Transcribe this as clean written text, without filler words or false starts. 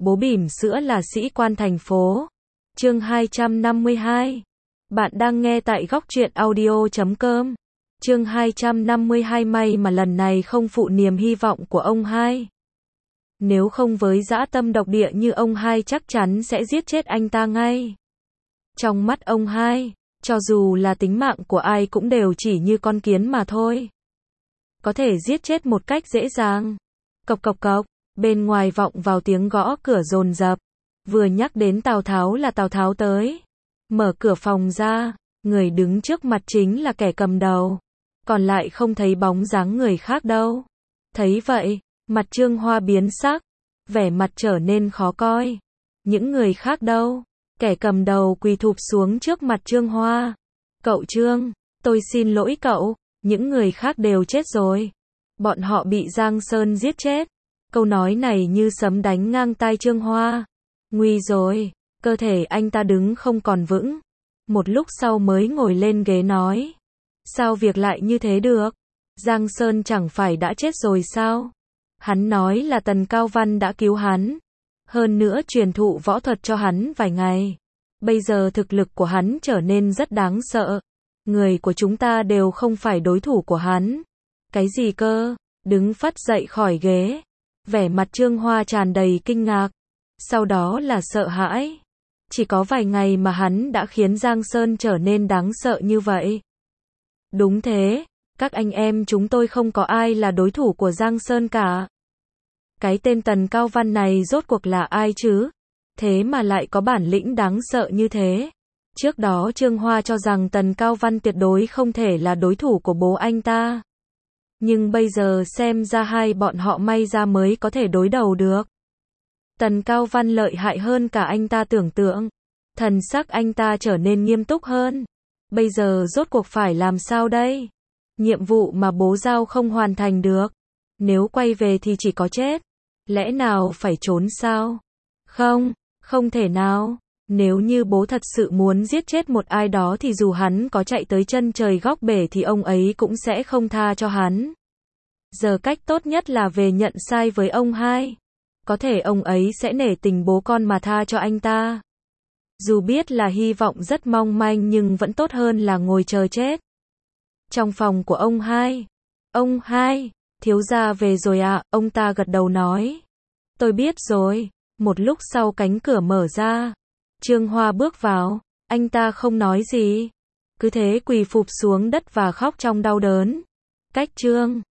Bố bỉm sữa là sĩ quan thành phố. Chương 252. Bạn đang nghe tại góc truyện audio.com. Chương 252. May mà lần này không phụ niềm hy vọng của ông hai. Nếu không với dã tâm độc địa như ông hai chắc chắn sẽ giết chết anh ta ngay. Trong mắt ông hai, cho dù là tính mạng của ai cũng đều chỉ như con kiến mà thôi. Có thể giết chết một cách dễ dàng. Cộc cộc cộc, bên ngoài vọng vào tiếng gõ cửa dồn dập. Vừa nhắc đến Tào Tháo là Tào Tháo tới. Mở cửa phòng ra, người đứng trước mặt chính là kẻ cầm đầu. Còn lại không thấy bóng dáng người khác đâu. Thấy vậy, mặt Trương Hoa biến sắc, vẻ mặt trở nên khó coi. Những người khác đâu? Kẻ cầm đầu quỳ thụp xuống trước mặt Trương Hoa. Cậu Trương, tôi xin lỗi cậu, những người khác đều chết rồi. Bọn họ bị Giang Sơn giết chết. Câu nói này như sấm đánh ngang tai Trương Hoa. Nguy rồi, cơ thể anh ta đứng không còn vững. Một lúc sau mới ngồi lên ghế nói. Sao việc lại như thế được? Giang Sơn chẳng phải đã chết rồi sao? Hắn nói là Tần Cao Văn đã cứu hắn. Hơn nữa truyền thụ võ thuật cho hắn vài ngày. Bây giờ thực lực của hắn trở nên rất đáng sợ. Người của chúng ta đều không phải đối thủ của hắn. Cái gì cơ? Đứng phắt dậy khỏi ghế. Vẻ mặt Trương Hoa tràn đầy kinh ngạc. Sau đó là sợ hãi. Chỉ có vài ngày mà hắn đã khiến Giang Sơn trở nên đáng sợ như vậy. Đúng thế, các anh em chúng tôi không có ai là đối thủ của Giang Sơn cả. Cái tên Tần Cao Văn này rốt cuộc là ai chứ? Thế mà lại có bản lĩnh đáng sợ như thế. Trước đó Trương Hoa cho rằng Tần Cao Văn tuyệt đối không thể là đối thủ của bố anh ta. Nhưng bây giờ xem ra hai bọn họ may ra mới có thể đối đầu được. Tần Cao Văn lợi hại hơn cả anh ta tưởng tượng. Thần sắc anh ta trở nên nghiêm túc hơn. Bây giờ rốt cuộc phải làm sao đây? Nhiệm vụ mà bố giao không hoàn thành được. Nếu quay về thì chỉ có chết. Lẽ nào phải trốn sao? Không, không thể nào. Nếu như bố thật sự muốn giết chết một ai đó thì dù hắn có chạy tới chân trời góc bể thì ông ấy cũng sẽ không tha cho hắn. Giờ cách tốt nhất là về nhận sai với ông hai. Có thể ông ấy sẽ nể tình bố con mà tha cho anh ta. Dù biết là hy vọng rất mong manh nhưng vẫn tốt hơn là ngồi chờ chết. Trong phòng của ông hai. Ông hai, thiếu gia về rồi ạ, ông ta gật đầu nói. Tôi biết rồi. Một lúc sau cánh cửa mở ra. Trương Hoa bước vào, anh ta không nói gì. Cứ thế quỳ phụp xuống đất và khóc trong đau đớn. Cách Trương